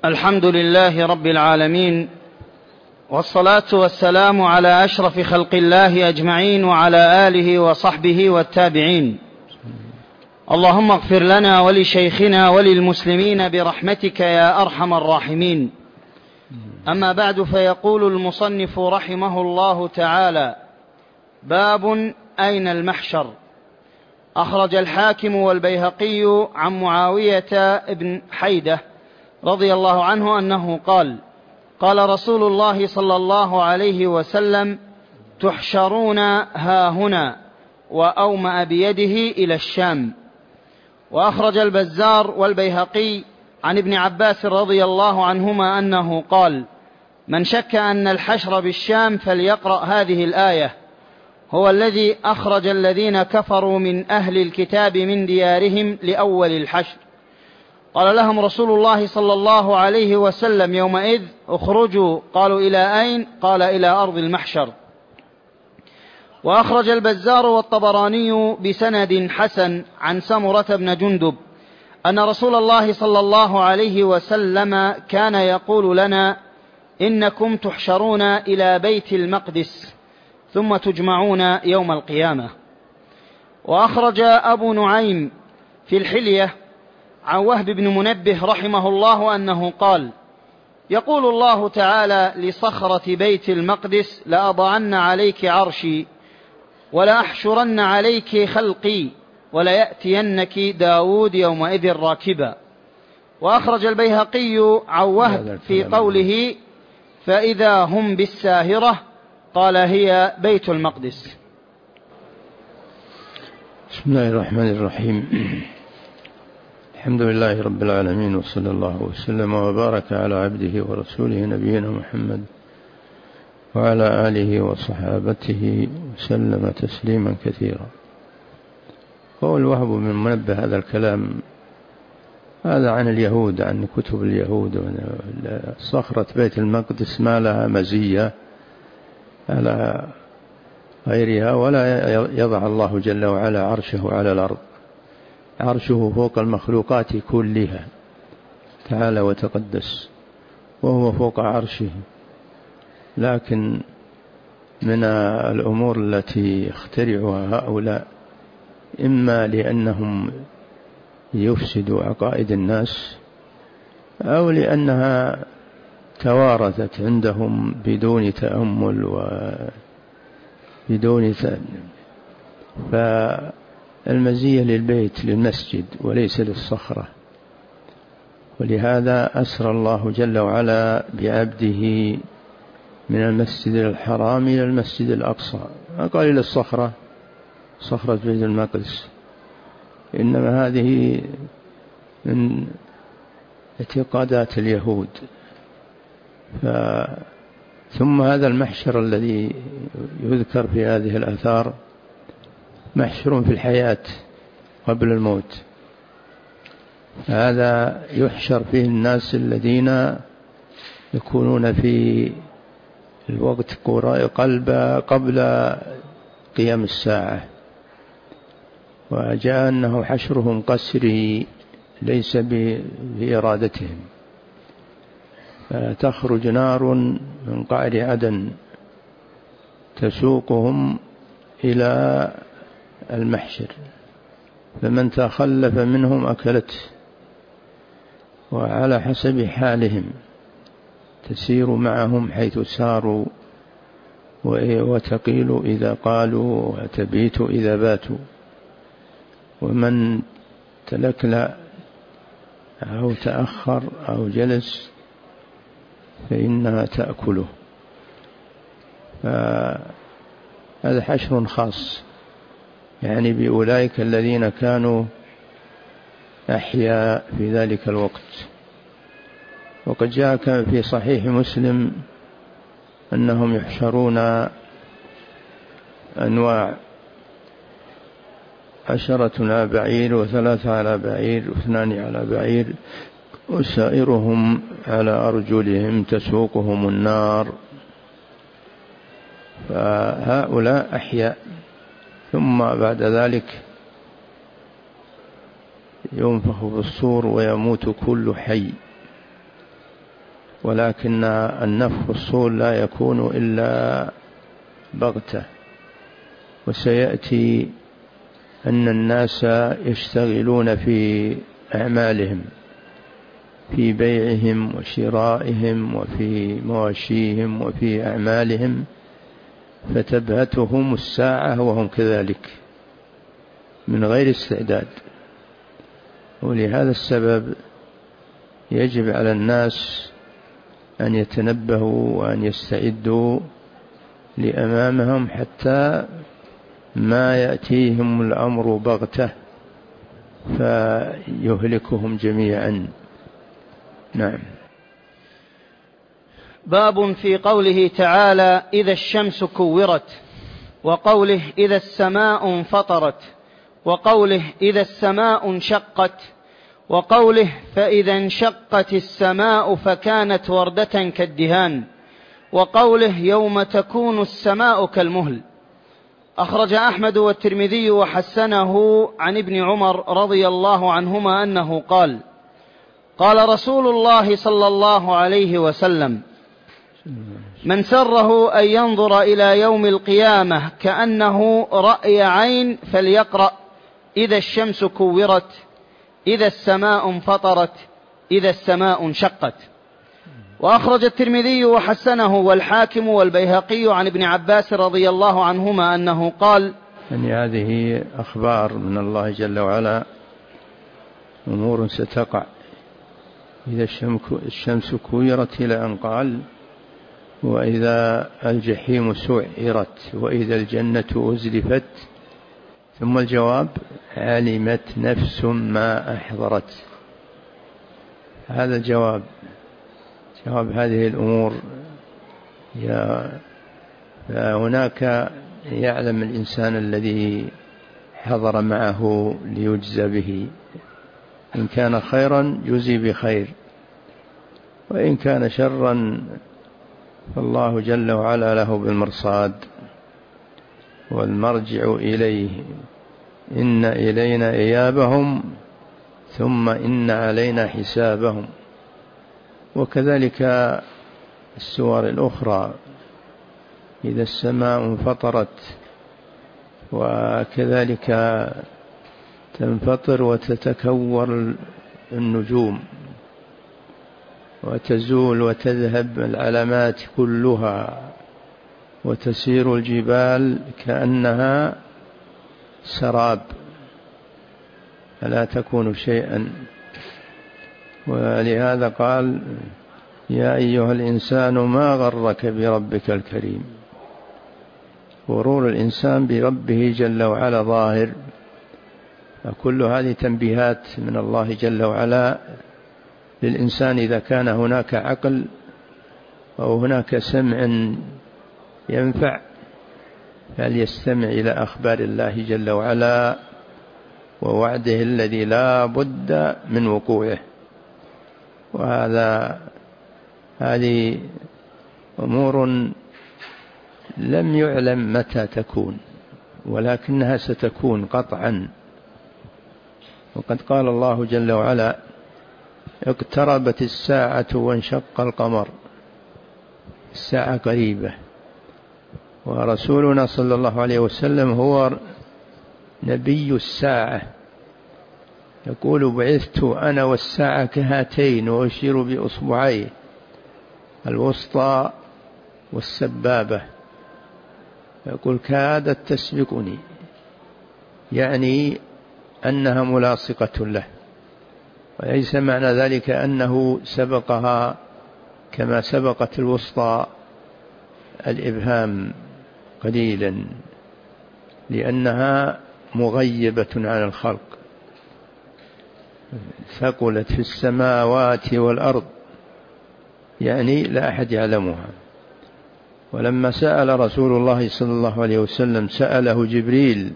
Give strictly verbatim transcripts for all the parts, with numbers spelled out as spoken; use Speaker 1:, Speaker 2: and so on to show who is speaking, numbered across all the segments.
Speaker 1: الحمد لله رب العالمين، والصلاة والسلام على أشرف خلق الله أجمعين، وعلى آله وصحبه والتابعين. اللهم اغفر لنا ولشيخنا وللمسلمين برحمتك يا أرحم الراحمين. أما بعد، فيقول المصنف رحمه الله تعالى: باب أين المحشر. أخرج الحاكم والبيهقي عن معاوية بن حيدة رضي الله عنه أنه قال: قال رسول الله صلى الله عليه وسلم: تحشرون هاهنا، وأومأ بيده إلى الشام. وأخرج البزار والبيهقي عن ابن عباس رضي الله عنهما أنه قال: من شك أن الحشر بالشام فليقرأ هذه الآية: هو الذي أخرج الذين كفروا من أهل الكتاب من ديارهم لأول الحشر. قال لهم رسول الله صلى الله عليه وسلم يومئذ: اخرجوا. قالوا: إلى أين؟ قال: إلى أرض المحشر. وأخرج البزار والطبراني بسند حسن عن سمرة بن جندب أن رسول الله صلى الله عليه وسلم كان يقول لنا: إنكم تحشرون إلى بيت المقدس ثم تجمعون يوم القيامة. وأخرج أبو نعيم في الحلية عن وهب بن منبه رحمه الله أنه قال: يقول الله تعالى لصخرة بيت المقدس: لأضعن عليك عرشي ولأحشرن عليك خلقي وليأتينك داود يومئذ راكبا. وأخرج البيهقي عن وهب في قوله: فإذا هم بالساهرة، قال: هي بيت المقدس.
Speaker 2: بسم الله الرحمن الرحيم. الحمد لله رب العالمين، وصلى الله وسلم وبارك على عبده ورسوله نبينا محمد وعلى آله وصحابته وسلم تسليما كثيرا. قول وهب بن منبه هذا الكلام هذا عن اليهود، عن كتب اليهود. صخرة بيت المقدس ما لها مزية على غيرها، ولا يضع الله جل وعلا عرشه على الأرض. عرشه فوق المخلوقات كلها تعالى وتقدس، وهو فوق عرشه. لكن من الأمور التي يخترعها هؤلاء، إما لأنهم يفسدوا عقائد الناس، أو لأنها توارثت عندهم بدون تأمل وبدون تأمل. فالمزية للبيت للمسجد وليس للصخرة. ولهذا أسرى الله جل وعلا بعبده من المسجد الحرام إلى المسجد الأقصى، ما قال إلى الصخرة، صخرة بيت المقدس. إنما هذه من اعتقادات اليهود. ف... ثم هذا المحشر الذي يذكر في هذه الآثار محشر في الحياة قبل الموت. هذا يحشر فيه الناس الذين يكونون في الوقت قلب قبل قيام الساعة. وجاء أنه حشرهم قسري ليس بإرادتهم، فتخرج نار من قعر عدن تسوقهم إلى المحشر، فمن تخلف منهم أكلته، وعلى حسب حالهم تسير معهم حيث ساروا، وتقيل إذا قالوا، وتبيت إذا باتوا. ومن تلكلأ أو تأخر أو جلس فإنها تأكله. فهذا حشر خاص، يعني بأولئك الذين كانوا أحياء في ذلك الوقت. وقد جاء في صحيح مسلم أنهم يحشرون أنواع: عشرة على بعير، وثلاثة على بعير، واثنان على بعير، وسائرهم على أرجلهم تسوقهم النار. فهؤلاء أحياء. ثم بعد ذلك ينفخ في الصور ويموت كل حي. ولكن النفخ الصور لا يكون إلا بغتة. وسيأتي أن الناس يشتغلون في أعمالهم، في بيعهم وشرائهم وفي مواشيهم وفي أعمالهم، فتبهتهم الساعة وهم كذلك من غير استعداد. ولهذا السبب يجب على الناس أن يتنبهوا وأن يستعدوا لأمامهم حتى ما يأتيهم الأمر بغتة فيهلكهم جميعا. نعم.
Speaker 1: باب في قوله تعالى إذا الشمس كورت، وقوله إذا السماء انفطرت، وقوله إذا السماء انشقت، وقوله فإذا انشقت السماء فكانت وردة كالدهان، وقوله يوم تكون السماء كالمهل. أخرج أحمد والترمذي وحسنه عن ابن عمر رضي الله عنهما أنه قال: قال رسول الله صلى الله عليه وسلم: من سره أن ينظر إلى يوم القيامة كأنه رأي عين فليقرأ إذا الشمس كورت، إذا السماء انفطرت، إذا السماء انشقت. وأخرج الترمذي وحسنه والحاكم والبيهقي عن ابن عباس رضي الله عنهما أنه قال:
Speaker 2: يعني هذه أخبار من الله جل وعلا، أمور ستقع. إذا الشمس كورت إلى أن قال: وإذا الجحيم سعرت، وإذا الجنة أزلفت. ثم الجواب: علمت نفس ما أحضرت. هذا الجواب، جواب هذه الأمور. فهناك يعلم الإنسان الذي حضر معه ليجزى به، إن كان خيرا جزي بخير، وإن كان شرا فالله جل وعلا له بالمرصاد والمرجع إليه. إن إلينا إيابهم ثم إن علينا حسابهم. وكذلك السور الأخرى: إذا السماء انفطرت، وكذلك تنفطر وتتكور النجوم وتزول وتذهب العلامات كلها، وتسير الجبال كأنها سراب فلا تكون شيئا. ولهذا قال: يا أيها الإنسان ما غرك بربك الكريم. غرور الإنسان بربه جل وعلا ظاهر. فكل هذه تنبيهات من الله جل وعلا للإنسان إذا كان هناك عقل أو هناك سمع ينفع، فليستمع إلى أخبار الله جل وعلا ووعده الذي لا بد من وقوعه. وهذا هذه أمور لم يعلم متى تكون، ولكنها ستكون قطعا. وقد قال الله جل وعلا: اقتربت الساعة وانشق القمر. الساعة قريبة، ورسولنا صلى الله عليه وسلم هو نبي الساعة، يقول: بعثت أنا والساعة كهاتين، وأشير بأصبعيه الوسطى والسبابة، يقول: كادت تسبقني، يعني أنها ملاصقة له. وليس معنى ذلك أنه سبقها كما سبقت الوسطى الإبهام قليلا، لأنها مغيبة عن الخلق، ثقلت في السماوات والأرض، يعني لا أحد يعلمها. ولما سأل رسول الله صلى الله عليه وسلم، سأله جبريل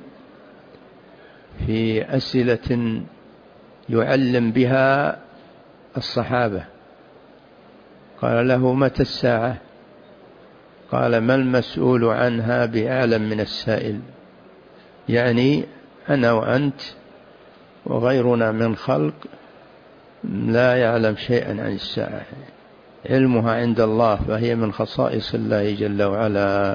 Speaker 2: في أسئلة يعلم بها الصحابة، قال له: متى الساعة؟ قال: ما المسؤول عنها بأعلم من السائل. يعني أنا وأنت وغيرنا من خلق لا يعلم شيئا عن الساعة. علمها عند الله، فهي من خصائص الله جل وعلا،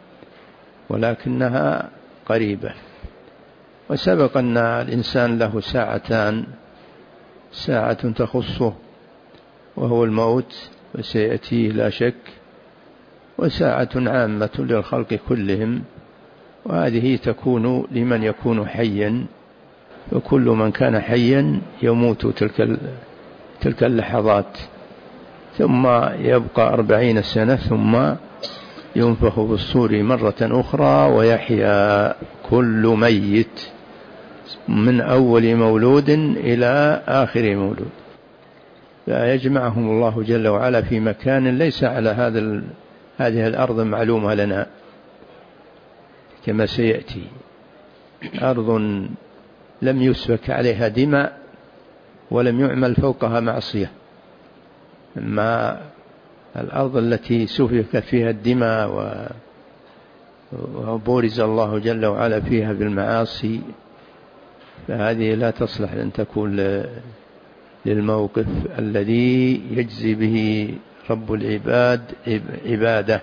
Speaker 2: ولكنها قريبة. وسبق أن الإنسان له ساعتان، ساعة تخصه وهو الموت وسيأتيه لا شك، وساعة عامة للخلق كلهم، وهذه تكون لمن يكون حيا، وكل من كان حيا يموت تلك تلك اللحظات، ثم يبقى أربعين سنة ثم ينفخ في الصور مرة أخرى ويحيا كل ميت من أول مولود إلى آخر مولود، فيجمعهم الله جل وعلا في مكان ليس على هذا هذه الأرض معلومة لنا كما سيأتي، أرض لم يسفك عليها دماء ولم يعمل فوقها معصية، أما الأرض التي سفك فيها الدماء وبورز الله جل وعلا فيها بالمعاصي، فهذه لا تصلح أن تكون للموقف الذي يجزي به رب العباد عباده.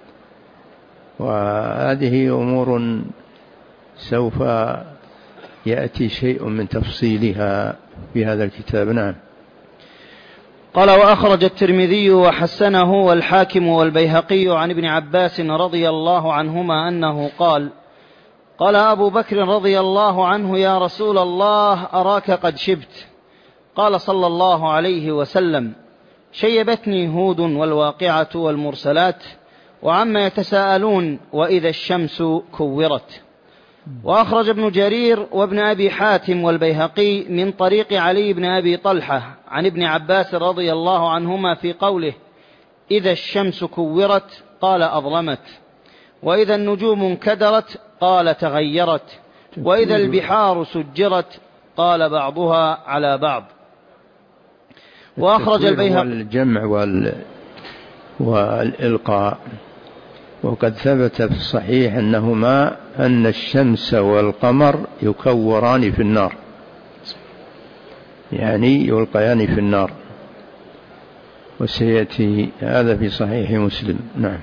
Speaker 2: وهذه أمور سوف يأتي شيء من تفصيلها في هذا الكتاب. نعم.
Speaker 1: قال: وأخرج الترمذي وحسنه والحاكم والبيهقي عن ابن عباس رضي الله عنهما أنه قال: قال أبو بكر رضي الله عنه: يا رسول الله، أراك قد شبت. قال صلى الله عليه وسلم: شيبتني هود والواقعة والمرسلات وعما يتساءلون وإذا الشمس كورت. وأخرج ابن جرير وابن أبي حاتم والبيهقي من طريق علي بن أبي طلحة عن ابن عباس رضي الله عنهما في قوله: إذا الشمس كورت قال أظلمت، وإذا النجوم انكدرت قال تغيرت، وإذا البحار سجرت قال بعضها على بعض. وأخرج البيهقي
Speaker 2: الجمع وال... والإلقاء. وقد ثبت في الصحيح أنهما أن الشمس والقمر يكوران في النار، يعني يلقيان في النار، وسيأتي هذا في صحيح مسلم. نعم.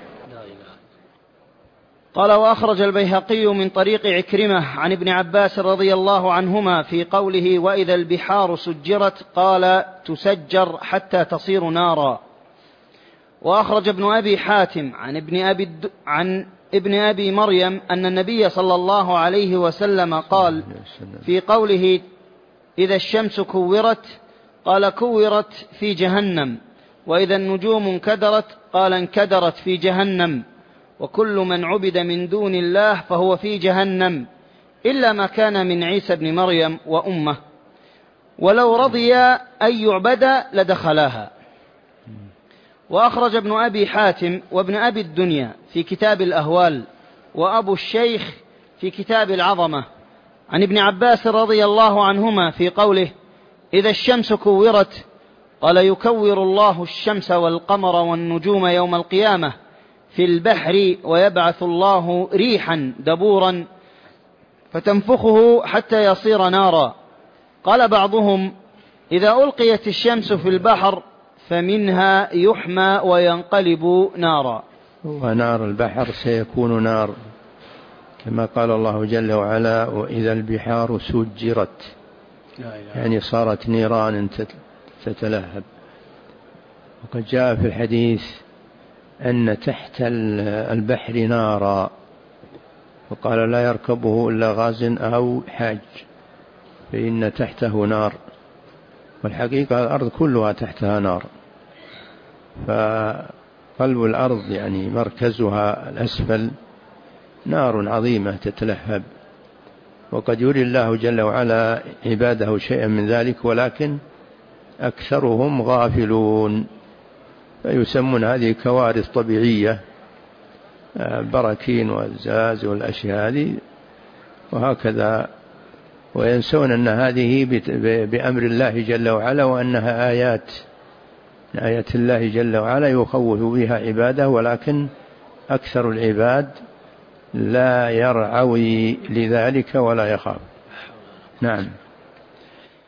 Speaker 1: قال: وأخرج البيهقي من طريق عكرمة عن ابن عباس رضي الله عنهما في قوله: وإذا البحار سجرت قال تسجر حتى تصير نارا. وأخرج ابن أبي حاتم عن ابن أبي, الد... عن ابن أبي مريم أن النبي صلى الله عليه وسلم قال في قوله: إذا الشمس كورت قال كورت في جهنم، وإذا النجوم انكدرت قال انكدرت في جهنم، وكل من عبد من دون الله فهو في جهنم إلا ما كان من عيسى بن مريم وأمه، ولو رضي أن يعبد لدخلاها. وأخرج ابن أبي حاتم وابن أبي الدنيا في كتاب الأهوال، وأبو الشيخ في كتاب العظمة عن ابن عباس رضي الله عنهما في قوله: إذا الشمس كورت قال يكور الله الشمس والقمر والنجوم يوم القيامة في البحر، ويبعث الله ريحا دبورا فتنفخه حتى يصير نارا. قال بعضهم: إذا ألقيت الشمس في البحر فمنها يحمى وينقلب نارا.
Speaker 2: ونار البحر سيكون نار كما قال الله جل وعلا: وإذا البحار سجرت، يعني صارت نيران تتلهب. وقد جاء في الحديث أن تحت البحر نارا، وقال: لا يركبه إلا غاز أو حاج، فإن تحته نار. والحقيقة الأرض كلها تحتها نار، فقلب الأرض يعني مركزها الأسفل نار عظيمة تتلهب. وقد يري الله جل وعلا عباده شيئا من ذلك، ولكن أكثرهم غافلون، فيسمون هذه كوارث طبيعية، براكين والزاز والأشياء هذه وهكذا، وينسون أن هذه بأمر الله جل وعلا، وأنها آيات آيات الله جل وعلا يخوف بها عباده، ولكن أكثر العباد لا يرعوي لذلك ولا يخاف. نعم.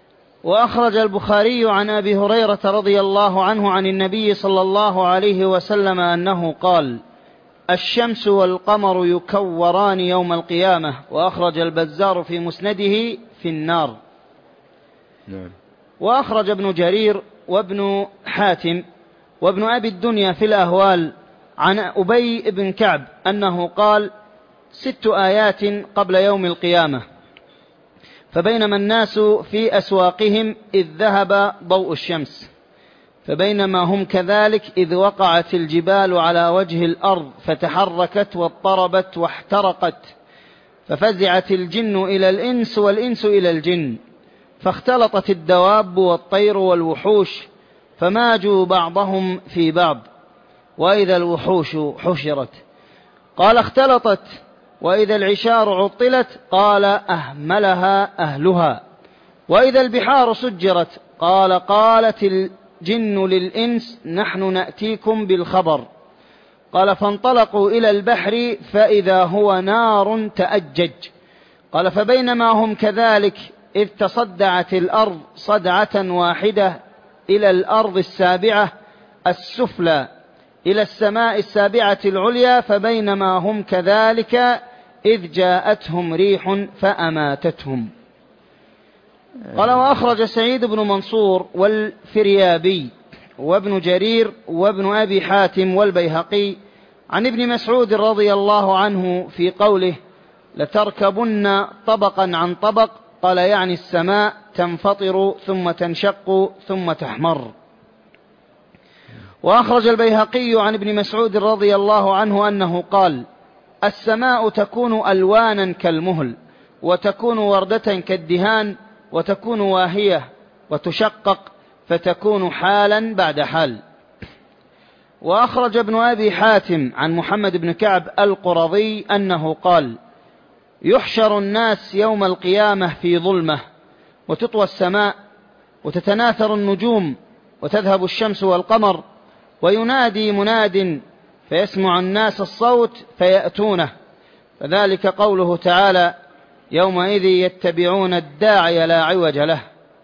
Speaker 1: وأخرج البخاري عن أبي هريرة رضي الله عنه عن النبي صلى الله عليه وسلم أنه قال: الشمس والقمر يكوران يوم القيامة. وأخرج البزار في مسنده في النار.
Speaker 2: نعم.
Speaker 1: وأخرج ابن جرير وابن حاتم وابن أبي الدنيا في الأهوال عن أبي بن كعب أنه قال: ست آيات قبل يوم القيامة، فبينما الناس في أسواقهم إذ ذهب ضوء الشمس، فبينما هم كذلك إذ وقعت الجبال على وجه الأرض فتحركت واضطربت واحترقت، ففزعت الجن إلى الإنس والإنس إلى الجن، فاختلطت الدواب والطير والوحوش، فماجوا بعضهم في بعض، وإذا الوحوش حشرت قال اختلطت، وإذا العشار عطلت قال أهملها أهلها، وإذا البحار سجرت قال قالت الجن للإنس نحن نأتيكم بالخبر، قال فانطلقوا إلى البحر فإذا هو نار تأجج، قال فبينما هم كذلك إذ تصدعت الأرض صدعة واحدة إلى الأرض السابعة السفلى إلى السماء السابعة العليا، فبينما هم كذلك إذ جاءتهم ريح فأماتتهم. قال وأخرج سعيد بن منصور والفريابي وابن جرير وابن أبي حاتم والبيهقي عن ابن مسعود رضي الله عنه في قوله لتركبن طبقا عن طبق، قال يعني السماء تنفطر ثم تنشق ثم تحمر. وأخرج البيهقي عن ابن مسعود رضي الله عنه أنه قال السماء تكون ألوانا كالمهل، وتكون وردة كالدهان، وتكون واهية وتشقق، فتكون حالا بعد حال. وأخرج ابن أبي حاتم عن محمد بن كعب القرظي أنه قال يحشر الناس يوم القيامة في ظلمة، وتطوى السماء، وتتناثر النجوم، وتذهب الشمس والقمر، وينادي مناد فيسمع الناس الصوت فيأتونه، فذلك قوله تعالى يومئذ يتبعون الداعي لا عوج له.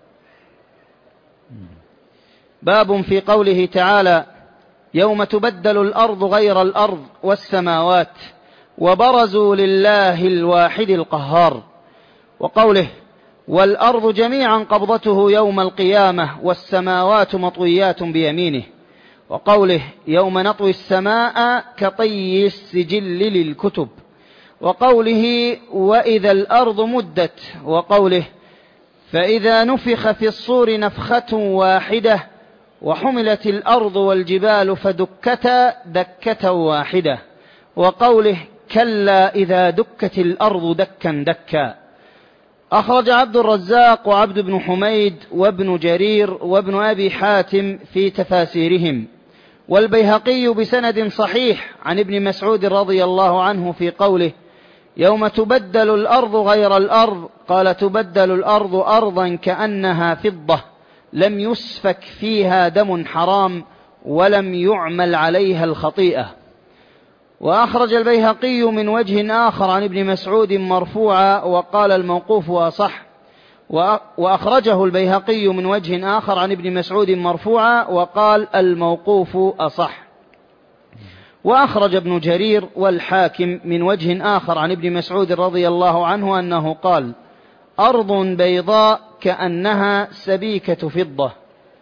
Speaker 1: باب في قوله تعالى يوم تبدل الأرض غير الأرض والسماوات وبرزوا لله الواحد القهار، وقوله والأرض جميعا قبضته يوم القيامة والسماوات مطويات بيمينه، وقوله يوم نطوي السماء كطي السجل للكتب، وقوله وإذا الأرض مدت، وقوله فإذا نفخ في الصور نفخة واحدة وحملت الأرض والجبال فدكتا دكة واحدة، وقوله كلا إذا دكت الأرض دكا دكا. أخرج عبد الرزاق وعبد بن حميد وابن جرير وابن أبي حاتم في تفاسيرهم، والبيهقي بسند صحيح عن ابن مسعود رضي الله عنه في قوله يوم تبدل الأرض غير الأرض، قال تبدل الأرض أرضا كأنها فضة لم يسفك فيها دم حرام ولم يعمل عليها الخطيئة. وأخرج البيهقي من وجه آخر عن ابن مسعود مرفوعا وقال الموقوف أصح، وأخرجه البيهقي من وجه آخر عن ابن مسعود مرفوعا وقال الموقوف أصح. وأخرج ابن جرير والحاكم من وجه آخر عن ابن مسعود رضي الله عنه أنه قال أرض بيضاء كأنها سبيكة فضة.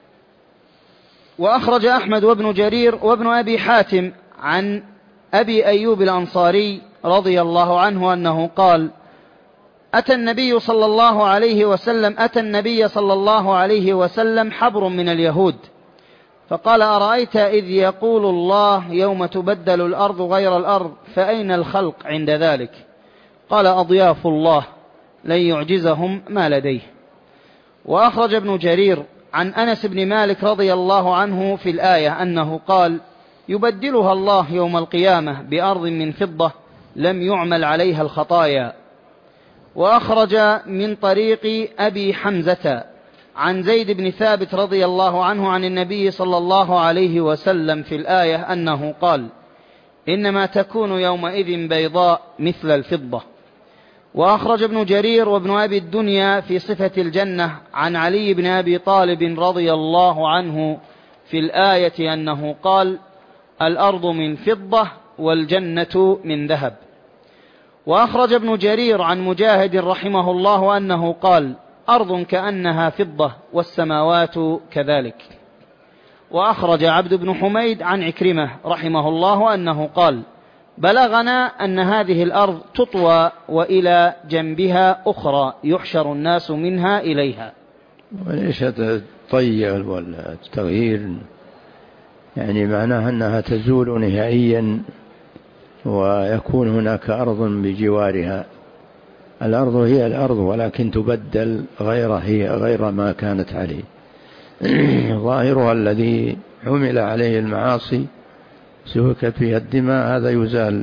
Speaker 1: وأخرج أحمد وابن جرير وابن أبي حاتم عن أبي أيوب الأنصاري رضي الله عنه أنه قال أتى النبي صلى الله عليه وسلم أتى النبي صلى الله عليه وسلم حبر من اليهود، فقال أرأيت إذ يقول الله يوم تبدل الأرض غير الأرض فأين الخلق عند ذلك؟ قال أضياف الله لن يعجزهم ما لديه. وأخرج ابن جرير عن أنس بن مالك رضي الله عنه في الآية أنه قال يبدلها الله يوم القيامة بأرض من فضة لم يعمل عليها الخطايا. وأخرج من طريق أبي حمزة عن زيد بن ثابت رضي الله عنه عن النبي صلى الله عليه وسلم في الآية أنه قال إنما تكون يومئذ بيضاء مثل الفضة. وأخرج ابن جرير وابن أبي الدنيا في صفة الجنة عن علي بن أبي طالب رضي الله عنه في الآية أنه قال: الأرض من فضة والجنة من ذهب. وأخرج ابن جرير عن مجاهد رحمه الله أنه قال: أرض كأنها فضة والسماوات كذلك. وأخرج عبد بن حميد عن عكرمة رحمه الله أنه قال: بلغنا أن هذه الأرض تطوى وإلى جنبها أخرى يحشر الناس منها إليها.
Speaker 2: وليش الطي والتغيير يعني معناها أنها تزول نهائيا ويكون هناك أرض بجوارها. الأرض هي الأرض ولكن تبدل غير هي غير ما كانت عليه. ظاهرها الذي عمل عليه المعاصي سفكت فيها الدماء هذا يزال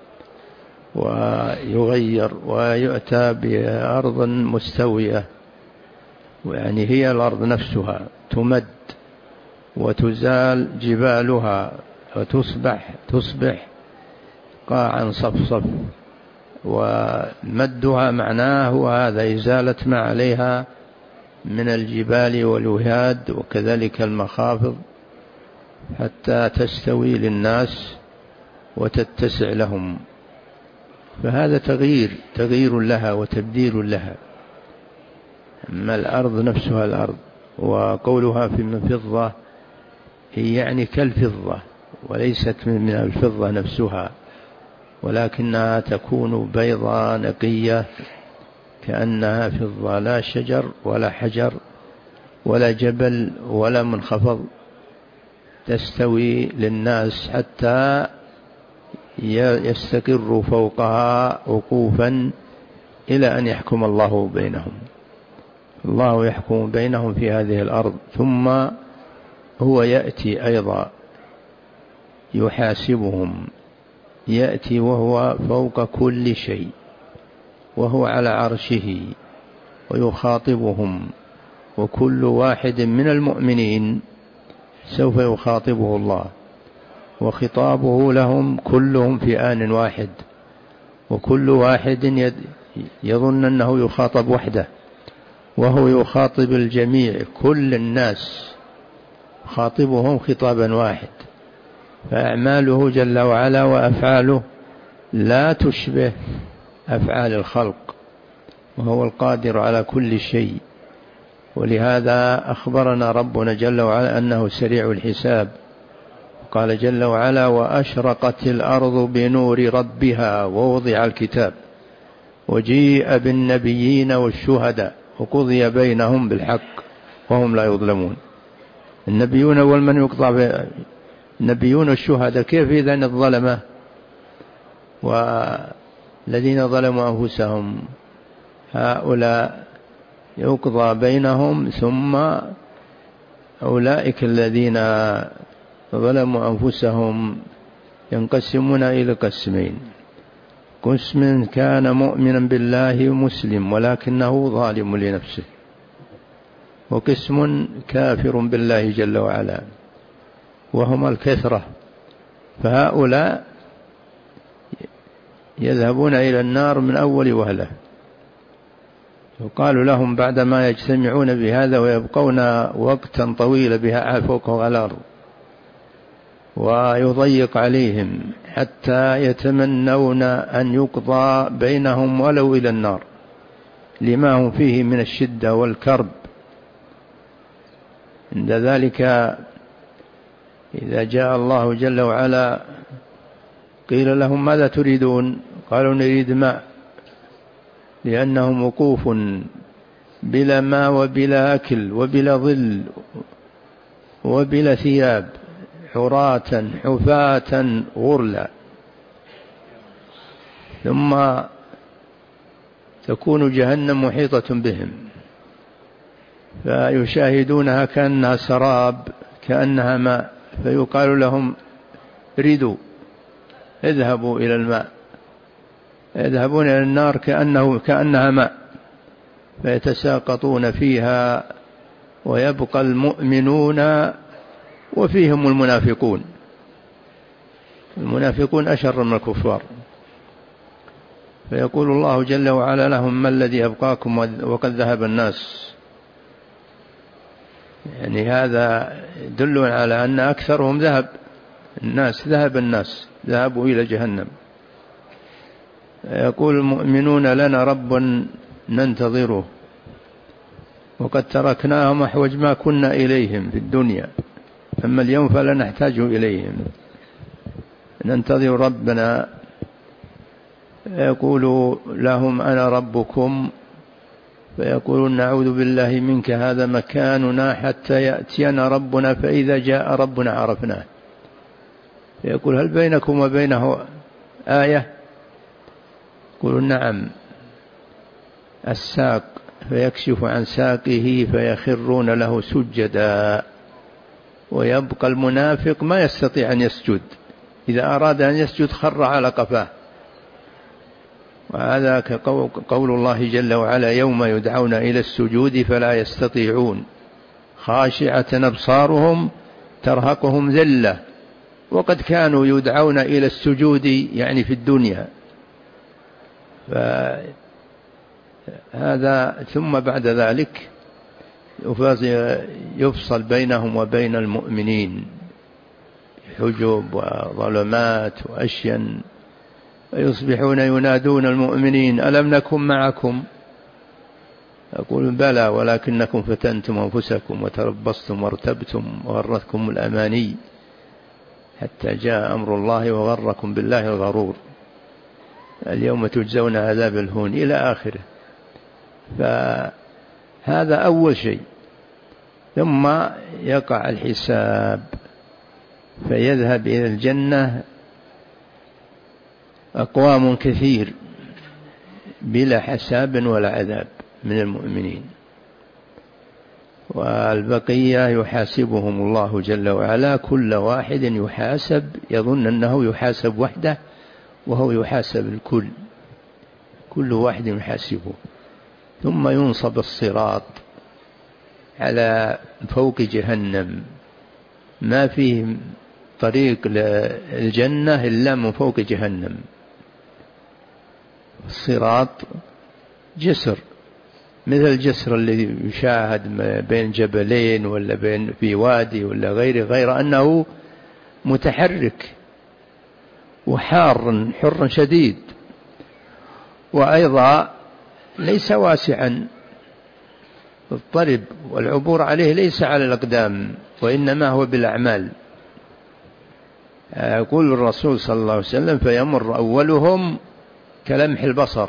Speaker 2: ويغير ويؤتى بأرض مستوية، يعني هي الأرض نفسها تمد وتزال جبالها وتصبح تصبح قاعا صفصف. ومدها معناه هو هذا إزالة ما عليها من الجبال والوهاد وكذلك المخافض حتى تستوي للناس وتتسع لهم. فهذا تغيير تغيير لها وتبديل لها. أما الأرض نفسها الأرض. وقولها في من فضة هي يعني كالفضة وليست من الفضة نفسها، ولكنها تكون بيضاء نقية كأنها فضة، لا شجر ولا حجر ولا جبل ولا منخفض، تستوي للناس حتى يستقر فوقها وقوفا إلى أن يحكم الله بينهم. الله يحكم بينهم في هذه الأرض، ثم هو يأتي أيضا يحاسبهم، يأتي وهو فوق كل شيء وهو على عرشه ويخاطبهم، وكل واحد من المؤمنين سوف يخاطبه الله، وخطابه لهم كلهم في آن واحد، وكل واحد يظن أنه يخاطب وحده وهو يخاطب الجميع، كل الناس خاطبهم خطابا واحد. فأعماله جل وعلا وأفعاله لا تشبه أفعال الخلق، وهو القادر على كل شيء. ولهذا أخبرنا ربنا جل وعلا أنه سريع الحساب. قال جل وعلا: وأشرقت الأرض بنور ربها ووضع الكتاب وجيء بالنبيين والشهداء وقضي بينهم بالحق وهم لا يظلمون. النبيون أول من يقضى، النبيون والشهداء، كيف إذن الظلمة والذين ظلموا أنفسهم؟ هؤلاء يقضى بينهم، ثم أولئك الذين ظلموا أنفسهم ينقسمون إلى قسمين: قسم كان مؤمنا بالله مسلم ولكنه ظالم لنفسه، وقسم كافر بالله جل وعلا، وهم الكثرة. فهؤلاء يذهبون إلى النار من أول وهلة، وقالوا لهم بعدما يجتمعون بهذا ويبقون وقتا طويلا بها فوق الأرض ويضيق عليهم حتى يتمنون أن يقضى بينهم ولو إلى النار لما هم فيه من الشدة والكرب. عند ذلك إذا جاء الله جل وعلا قيل لهم: ماذا تريدون؟ قالوا: نريد ماء، لأنهم وقوف بلا ماء وبلا أكل وبلا ظل وبلا ثياب، حراة حفاة غرلا، ثم تكون جهنم محيطة بهم فيشاهدونها كأنها سراب كأنها ماء، فيقال لهم: ردوا اذهبوا إلى الماء، يذهبون إلى النار كأنه كأنها ماء، فيتساقطون فيها، ويبقى المؤمنون وفيهم المنافقون. المنافقون أشر من الكفار. فيقول الله جل وعلا لهم: ما الذي أبقاكم وقد ذهب الناس؟ يعني هذا يدل على أن أكثرهم ذهب الناس ذهب الناس ذهبوا إلى جهنم. يقول المؤمنون: لنا رب ننتظره وقد تركناهم أحوج ما كنا إليهم في الدنيا، أما اليوم فلا نحتاج إليهم، ننتظر ربنا. يقول لهم: أنا ربكم، فيقولون: نعوذ بالله منك، هذا مكاننا حتى يأتينا ربنا، فإذا جاء ربنا عرفناه. فيقول: هل بينكم وبينه آية؟ يقولون: نعم، الساق، فيكشف عن ساقه فيخرون له سجدا، ويبقى المنافق ما يستطيع أن يسجد، إذا أراد أن يسجد خر على قفاه. وهذا كقول الله جل وعلا: يوم يدعون إلى السجود فلا يستطيعون، خاشعة أبصارهم ترهقهم ذلة، وقد كانوا يدعون إلى السجود يعني في الدنيا. فهذا ثم بعد ذلك يفصل بينهم وبين المؤمنين حجب وظلمات وأشياء، ويصبحون ينادون المؤمنين: ألم نكن معكم؟ يقولون: بلى ولكنكم فتنتم أنفسكم وتربصتم وارتبتم وغرتكم الأماني حتى جاء أمر الله وغركم بالله الغرور، اليوم تجزون عذاب الهون إلى آخره. فهذا أول شيء. ثم يقع الحساب، فيذهب إلى الجنة أقوام كثير بلا حساب ولا عذاب من المؤمنين، والبقية يحاسبهم الله جل وعلا، كل واحد يحاسب يظن أنه يحاسب وحده وهو يحاسب الكل، كل واحد يحاسبه. ثم ينصب الصراط على فوق جهنم، ما فيه طريق للجنة إلا من فوق جهنم. الصراط جسر مثل الجسر الذي يشاهد بين جبلين ولا بين في وادي ولا غيره، غير أنه متحرك وحار حر شديد، وأيضا ليس واسعا الطرب، والعبور عليه ليس على الأقدام وإنما هو بالأعمال. يقول الرسول صلى الله عليه وسلم: فيمر أولهم كلمح البصر،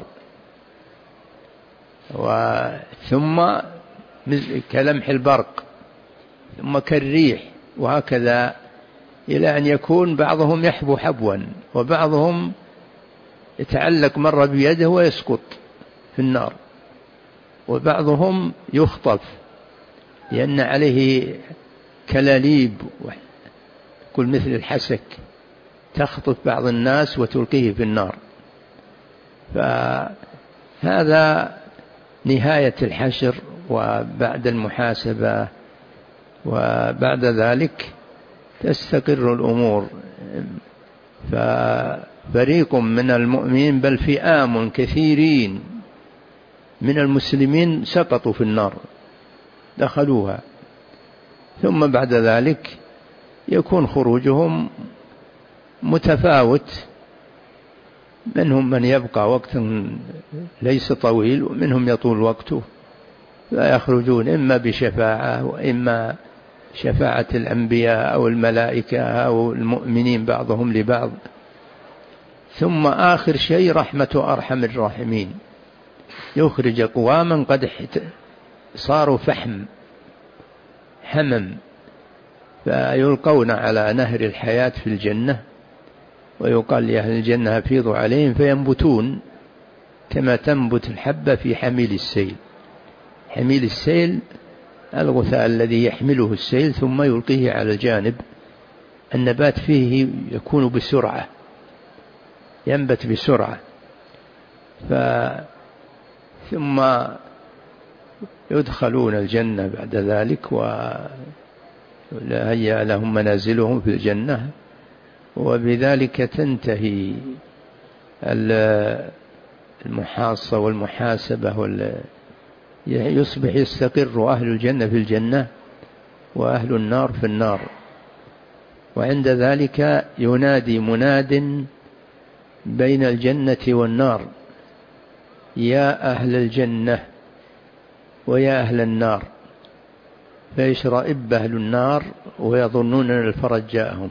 Speaker 2: ثم كلمح البرق، ثم كالريح، وهكذا إلى أن يكون بعضهم يحبو حبوا، وبعضهم يتعلق مرة بيده ويسقط في النار، وبعضهم يخطف لأن عليه كلاليب كل مثل الحسك تخطف بعض الناس وتلقيه في النار. فهذا نهاية الحشر وبعد المحاسبة، وبعد ذلك تستقر الأمور. ففريق من المؤمنين بل فئام كثيرين من المسلمين سقطوا في النار دخلوها، ثم بعد ذلك يكون خروجهم متفاوت، منهم من يبقى وقت ليس طويل ومنهم يطول وقته، لا يخرجون إما بشفاعة وإما شفاعة الأنبياء أو الملائكة أو المؤمنين بعضهم لبعض. ثم آخر شيء رحمة أرحم الراحمين، يخرج أقواما قد صاروا فحم حمم، فيلقون على نهر الحياة في الجنة، ويقال لأهل الجنة أفيضوا عليهم فينبتون كما تنبت الحبة في حميل السيل. حميل السيل الغثاء الذي يحمله السيل ثم يلقيه على الجانب، النبات فيه يكون بسرعة، ينبت بسرعة. ف ثم يدخلون الجنة بعد ذلك، وهيأ لهم منازلهم في الجنة، وبذلك تنتهي المحاصة والمحاسبة، يصبح يستقر أهل الجنة في الجنة وأهل النار في النار. وعند ذلك ينادي مناد بين الجنة والنار: يا أهل الجنة ويا أهل النار، فيشرئب أهل النار ويظنون أن الفرج جاءهم،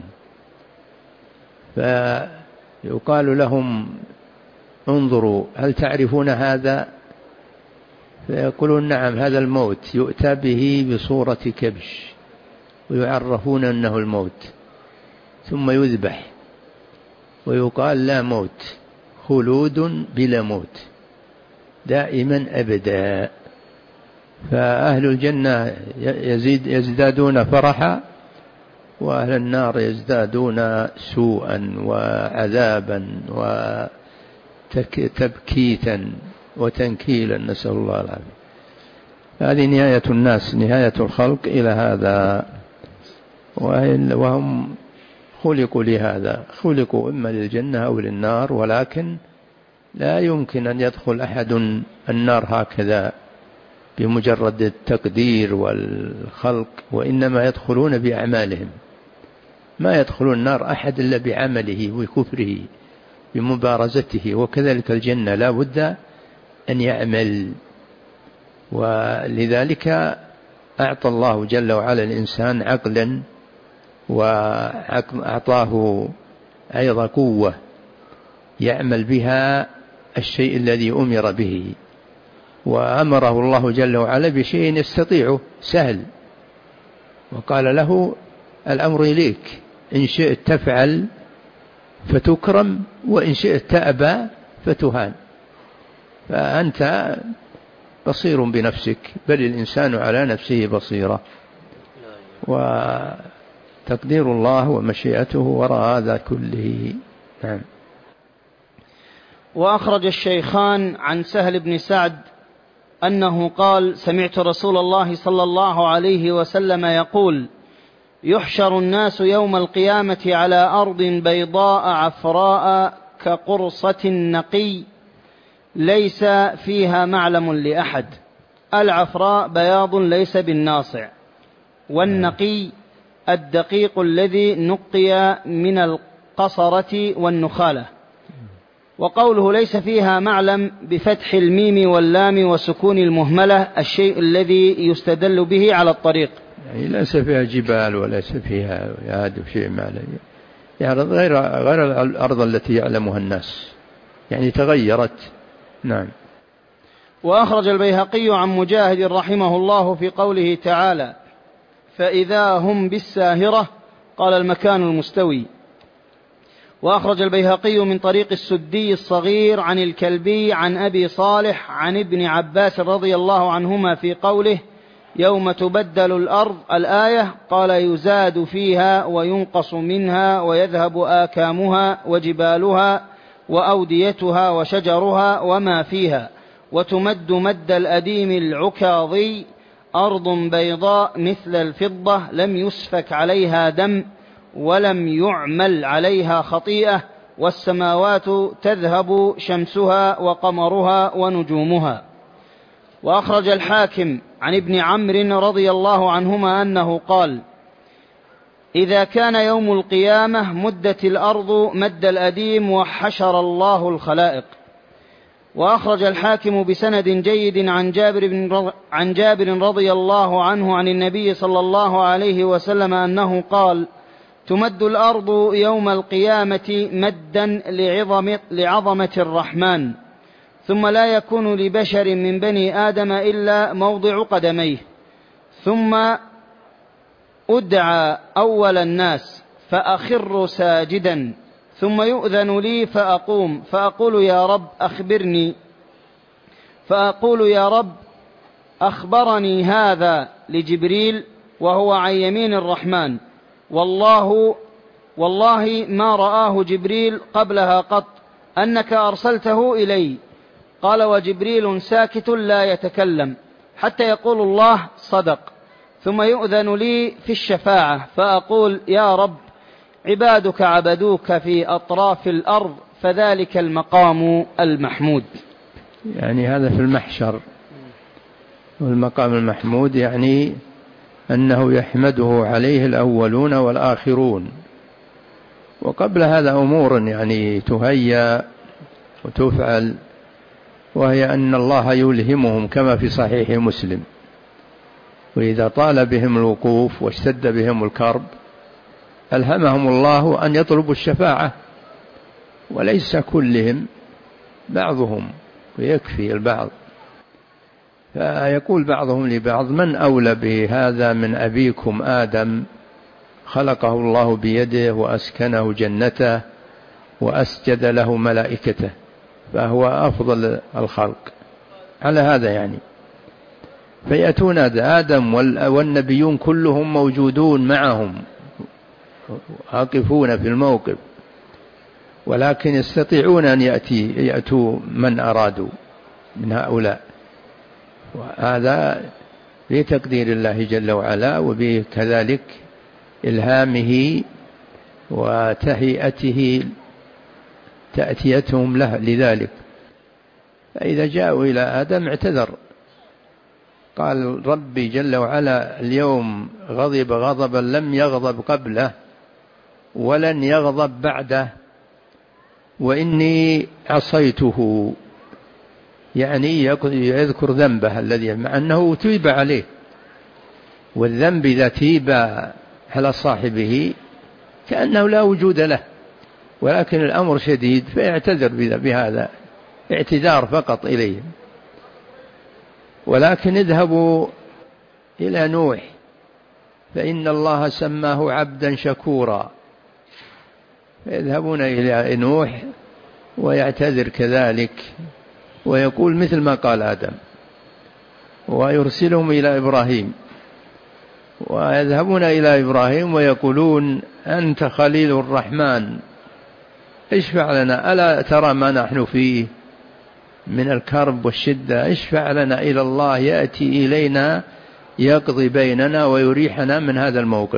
Speaker 2: فيقال لهم: انظروا هل تعرفون هذا؟ فيقولون: نعم، هذا الموت، يؤتى به بصورة كبش ويعرفون أنه الموت، ثم يذبح ويقال: لا موت، خلود بلا موت دائما أبدا. فأهل الجنة يزيد يزدادون فرحا، وأهل النار يزدادون سوءا وعذابا وتبكيتا وتنكيلا، نسأل الله العافية. هذه نهاية الناس، نهاية الخلق إلى هذا، وهم خلقوا لهذا، خلقوا إما للجنة أو للنار، ولكن لا يمكن أن يدخل أحد النار هكذا بمجرد التقدير والخلق، وإنما يدخلون بأعمالهم. ما يدخل النار أحد إلا بعمله وكفره بمبارزته، وكذلك الجنة لا بد أن يعمل. ولذلك أعطى الله جل وعلا الإنسان عقلا، وأعطاه أيضا قوة يعمل بها الشيء الذي أمر به، وأمره الله جل وعلا بشيء يستطيعه سهل، وقال له: الأمر إليك، إن شئت تفعل فتكرم، وإن شئت تأبى فتهان، فأنت بصير بنفسك، بل الإنسان على نفسه بصيرة. وتقدير الله ومشيئته وراء هذا كله. نعم.
Speaker 1: وأخرج الشيخان عن سهل بن سعد أنه قال: سمعت رسول الله صلى الله عليه وسلم يقول: يحشر الناس يوم القيامة على أرض بيضاء عفراء كقرصة نقي ليس فيها معلم لأحد. العفراء بياض ليس بالناصع، والنقي الدقيق الذي نقي من القصرة والنخالة. وقوله ليس فيها معلم بفتح الميم واللام وسكون المهملة الشيء الذي يستدل به على الطريق،
Speaker 2: يعني ليس فيها جبال وليس فيها هذا شيء معلم، يعني غير غير الأرض التي يعلمها الناس، يعني تغيرت. نعم.
Speaker 1: وأخرج البيهقي عن مجاهد رحمه الله في قوله تعالى: فإذا هم بالساهرة، قال: المكان المستوي. وأخرج البيهقي من طريق السدي الصغير عن الكلبي عن أبي صالح عن ابن عباس رضي الله عنهما في قوله: يوم تبدل الأرض الآية، قال: يزاد فيها وينقص منها ويذهب آكامها وجبالها وأوديتها وشجرها وما فيها، وتمد مد الأديم العكاظي، أرض بيضاء مثل الفضة لم يسفك عليها دم ولم يعمل عليها خطيئة، والسماوات تذهب شمسها وقمرها ونجومها. وأخرج الحاكم عن ابن عمرو رضي الله عنهما أنه قال: إذا كان يوم القيامة مدت الأرض مد الأديم وحشر الله الخلائق. وأخرج الحاكم بسند جيد عن جابر, بن عن جابر رضي الله عنه عن النبي صلى الله عليه وسلم أنه قال: تمد الأرض يوم القيامة مدا لعظم لعظمة الرحمن، ثم لا يكون لبشر من بني آدم إلا موضع قدميه، ثم أدعى أول الناس فأخر ساجدا، ثم يؤذن لي فأقوم فأقول: يا رب أخبرني، فأقول: يا رب أخبرني هذا لجبريل وهو عن يمين الرحمن، والله والله ما رآه جبريل قبلها قط أنك أرسلته إلي. قال: وجبريل ساكت لا يتكلم حتى يقول الله: صدق. ثم يؤذن لي في الشفاعة فأقول: يا رب عبادك عبدوك في أطراف الأرض، فذلك المقام المحمود.
Speaker 2: يعني هذا في المحشر. والمقام المحمود يعني أنه يحمده عليه الأولون والآخرون. وقبل هذا أمور يعني تهيأ وتفعل، وهي أن الله يلهمهم كما في صحيح مسلم: وإذا طال بهم الوقوف واشتد بهم الكرب ألهمهم الله أن يطلبوا الشفاعة، وليس كلهم، بعضهم، ويكفي البعض. فيقول بعضهم لبعض: من أولى بهذا من أبيكم آدم، خلقه الله بيده وأسكنه جنته وأسجد له ملائكته، فهو أفضل الخلق على هذا يعني. فيأتون آدم والنبيون كلهم موجودون معهم واقفون في الموقف، ولكن يستطيعون أن يأتي يأتوا من أرادوا من هؤلاء، وهذا بتقدير الله جل وعلا، وبكذلك إلهامه وتهيئته تأتيتهم له لذلك. فإذا جاءوا إلى آدم اعتذر، قال: ربي جل وعلا اليوم غضب غضبا لم يغضب قبله ولن يغضب بعده، وإني عصيته، يعني يذكر ذنبه الذي مع أنه تيب عليه، والذنب إذا تيب على صاحبه كأنه لا وجود له، ولكن الأمر شديد فيعتذر بهذا اعتذار فقط إليه. ولكن اذهبوا إلى نوح فإن الله سماه عبدا شكورا، يذهبون إلى نوح ويعتذر كذلك ويقول مثل ما قال آدم، ويرسلهم إلى إبراهيم، ويذهبون إلى إبراهيم ويقولون: أنت خليل الرحمن، اشفع لنا، ألا ترى ما نحن فيه من الكرب والشدة، اشفع لنا إلى الله يأتي إلينا يقضي بيننا ويريحنا من هذا الموقف.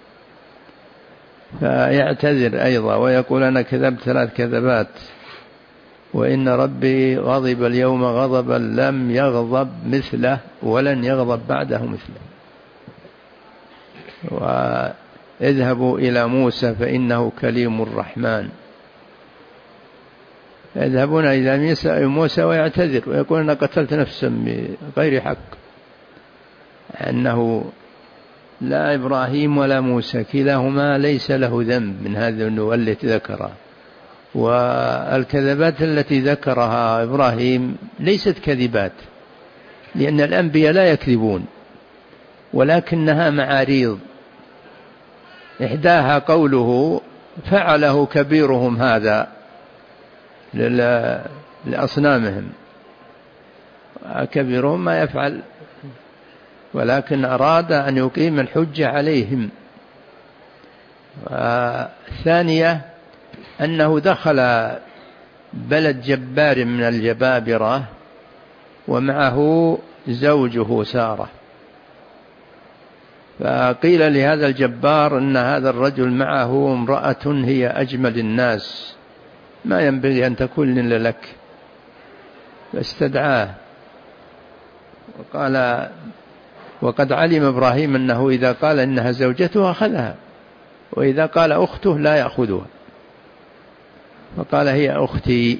Speaker 2: فيعتذر أيضا ويقول: أنا كذبت ثلاث كذبات، وإن ربي غضب اليوم غضبا لم يغضب مثله ولن يغضب بعده مثله. واذهبوا إلى موسى فإنه كليم الرحمن، يذهبون إلى موسى ويعتذر ويقول: أنا قتلت نفسا بغير حق، أنه لا إبراهيم ولا موسى كلاهما ليس له ذنب من هذا التي ذكرها، والكذبات التي ذكرها إبراهيم ليست كذبات، لأن الأنبياء لا يكذبون، ولكنها معاريض. إحداها قوله: فعله كبيرهم هذا لأصنامهم، كبيرهم ما يفعل، ولكن أراد أن يقيم الحجة عليهم. الثانية أنه دخل بلد جبار من الجبابرة ومعه زوجه سارة، فقيل لهذا الجبار أن هذا الرجل معه امرأة هي أجمل الناس، ما ينبغي أن تكون إلا لك، فاستدعاه وقال، وقد علم إبراهيم أنه إذا قال إنها زوجته أخذها، وإذا قال أخته لا يأخذها، فقال: هي أختي.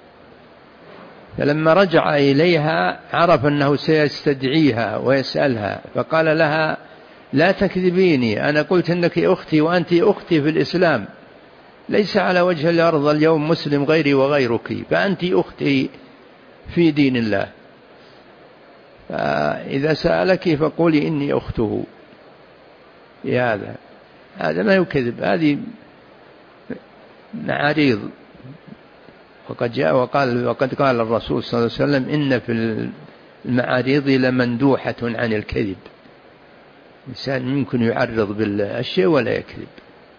Speaker 2: فلما رجع إليها عرف أنه سيستدعيها ويسألها، فقال لها: لا تكذبيني، أنا قلت إنك أختي وأنت أختي في الإسلام، ليس على وجه الأرض اليوم مسلم غيري وغيرك، فأنت أختي في دين الله، فإذا سألك فقولي إني أخته. يا هذا هذا ما يكذب، هذه معاريض. وقد جاء وقال وقد قال الرسول صلى الله عليه وسلم: إن في المعاريض لمندوحة عن الكذب، إنسان يمكن يعرض بالشيء ولا يكذب.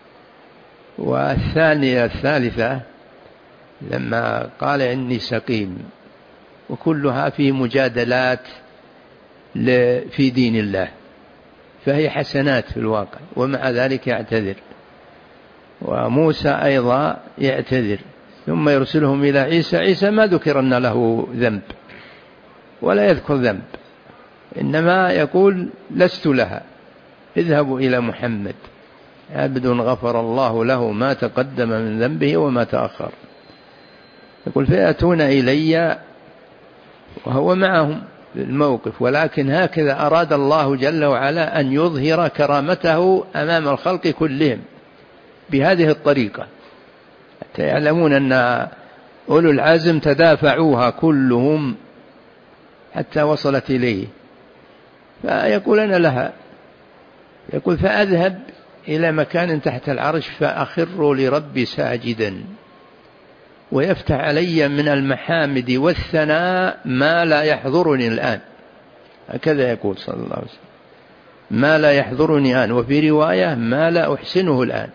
Speaker 2: والثانية الثالثة لما قال: إني سقيم، وكلها في مجادلات في دين الله، فهي حسنات في الواقع، ومع ذلك يعتذر. وموسى أيضا يعتذر ثم يرسلهم إلى عيسى. عيسى ما ذكر أن له ذنب ولا يذكر ذنب، إنما يقول لست لها، اذهبوا إلى محمد عبد غفر الله له ما تقدم من ذنبه وما تأخر. يقول فيأتون إلي وهو معهم في الموقف، ولكن هكذا أراد الله جل وعلا أن يظهر كرامته أمام الخلق كلهم بهذه الطريقة، حتى يعلمون أن أولو العزم تدافعوها كلهم حتى وصلت إليه. فيقول أنا لها، يقول فأذهب إلى مكان تحت العرش فأخر لربي ساجدا ويفتح علي من المحامد والثناء ما لا يحضرني الآن. هكذا يقول صلى الله عليه وسلم، ما لا يحضرني الآن، وفي رواية ما لا أحسنه الآن.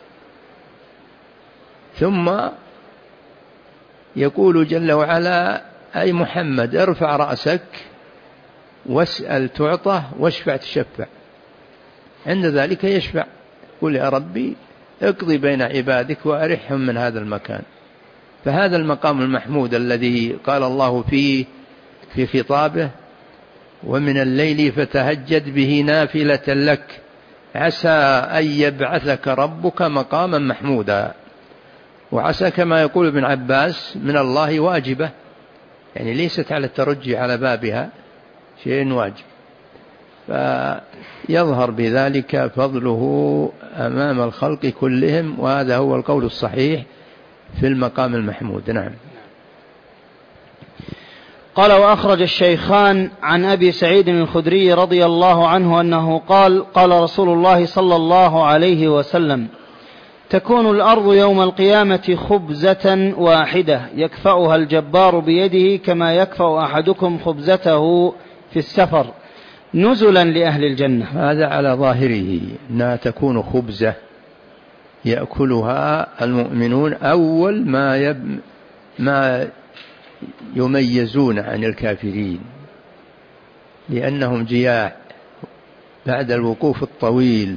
Speaker 2: ثم يقول جل وعلا أي محمد ارفع رأسك واسأل تعطى واشفع تشفع. عند ذلك يشفع، قل يا ربي اقضي بين عبادك وأرحهم من هذا المكان. فهذا المقام المحمود الذي قال الله فيه في خطابه ومن الليل فتهجد به نافلة لك عسى أن يبعثك ربك مقاما محمودا. وعسى كما يقول ابن عباس من الله واجبة، يعني ليست على الترجي على بابها، شيء واجب. فيظهر بذلك فضله أمام الخلق كلهم، وهذا هو القول الصحيح في المقام المحمود. نعم.
Speaker 1: قال وأخرج الشيخان عن أبي سعيد الخدري رضي الله عنه أنه قال قال رسول الله صلى الله عليه وسلم تكون الأرض يوم القيامة خبزة واحدة يكفأها الجبار بيده كما يكفأ أحدكم خبزته في السفر نزلا لأهل الجنة.
Speaker 2: هذا على ظاهره أنها تكون خبزة يأكلها المؤمنون أول ما, يب ما يميزون عن الكافرين، لأنهم جياع بعد الوقوف الطويل،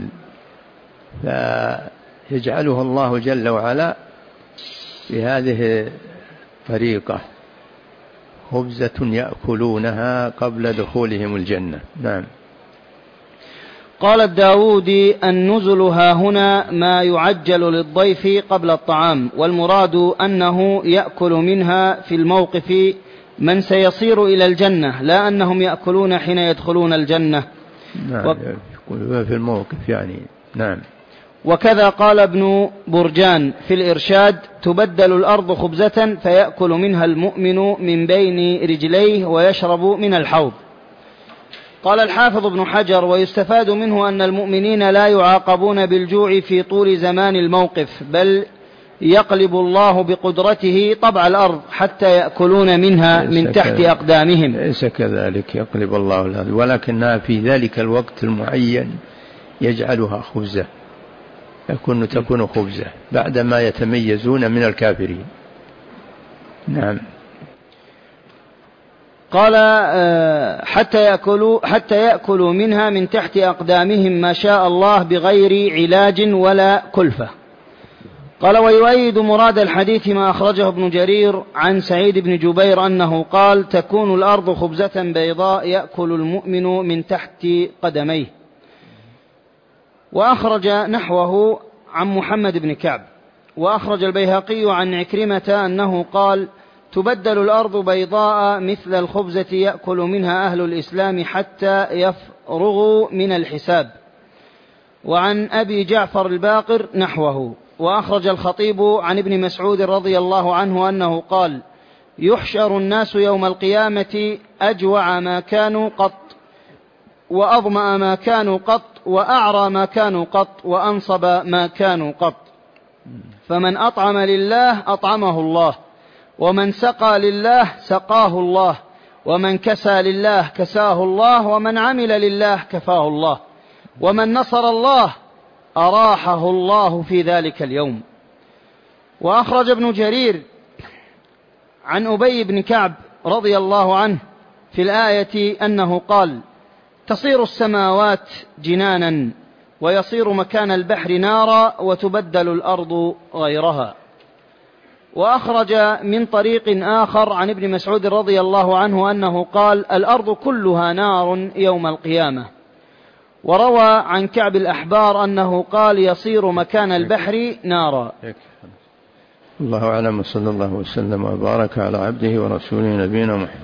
Speaker 2: فيجعلها الله جل وعلا بهذه الطريقة خبزة يأكلونها قبل دخولهم الجنة. نعم.
Speaker 1: قال الداودي النزل ها هنا ما يعجل للضيف قبل الطعام، والمراد أنه يأكل منها في الموقف من سيصير إلى الجنة، لا أنهم يأكلون حين يدخلون الجنة.
Speaker 2: نعم. و... في الموقف يعني. نعم.
Speaker 1: وكذا قال ابن برجان في الإرشاد تبدل الأرض خبزة فيأكل منها المؤمن من بين رجليه ويشرب من الحوض. قال الحافظ ابن حجر ويستفاد منه أن المؤمنين لا يعاقبون بالجوع في طول زمان الموقف، بل يقلب الله بقدرته طبع الأرض حتى يأكلون منها من تحت أقدامهم.
Speaker 2: ليس كذلك يقلب الله الأرض، ولكنها في ذلك الوقت المعين يجعلها خبزة، يكون تكون خبزة بعدما يتميزون من الكافرين. نعم.
Speaker 1: قال حتى يأكلوا, حتى يأكلوا منها من تحت أقدامهم ما شاء الله بغير علاج ولا كلفة. قال ويؤيد مراد الحديث ما أخرجه ابن جرير عن سعيد بن جبير أنه قال تكون الأرض خبزة بيضاء يأكل المؤمن من تحت قدميه. وأخرج نحوه عن محمد بن كعب. وأخرج البيهقي عن عكرمة أنه قال تبدل الأرض بيضاء مثل الخبزة يأكل منها أهل الإسلام حتى يفرغوا من الحساب. وعن أبي جعفر الباقر نحوه. وأخرج الخطيب عن ابن مسعود رضي الله عنه أنه قال يحشر الناس يوم القيامة أجوع ما كانوا قط، وأظمأ ما كانوا قط، وأعرى ما كانوا قط، وأنصب ما كانوا قط. فمن أطعم لله أطعمه الله، ومن سقى لله سقاه الله، ومن كسى لله كساه الله، ومن عمل لله كفاه الله، ومن نصر الله أراحه الله في ذلك اليوم. وأخرج ابن جرير عن أبي بن كعب رضي الله عنه في الآية أنه قال تصير السماوات جنانا ويصير مكان البحر نارا وتبدل الأرض غيرها. وأخرج من طريق آخر عن ابن مسعود رضي الله عنه أنه قال: الأرض كلها نار يوم القيامة. وروى عن كعب الأحبار أنه قال: يصير مكان البحر نارا.
Speaker 2: الله أعلم، صلى الله وسلم وبارك على عبده ورسوله نبينا محمد.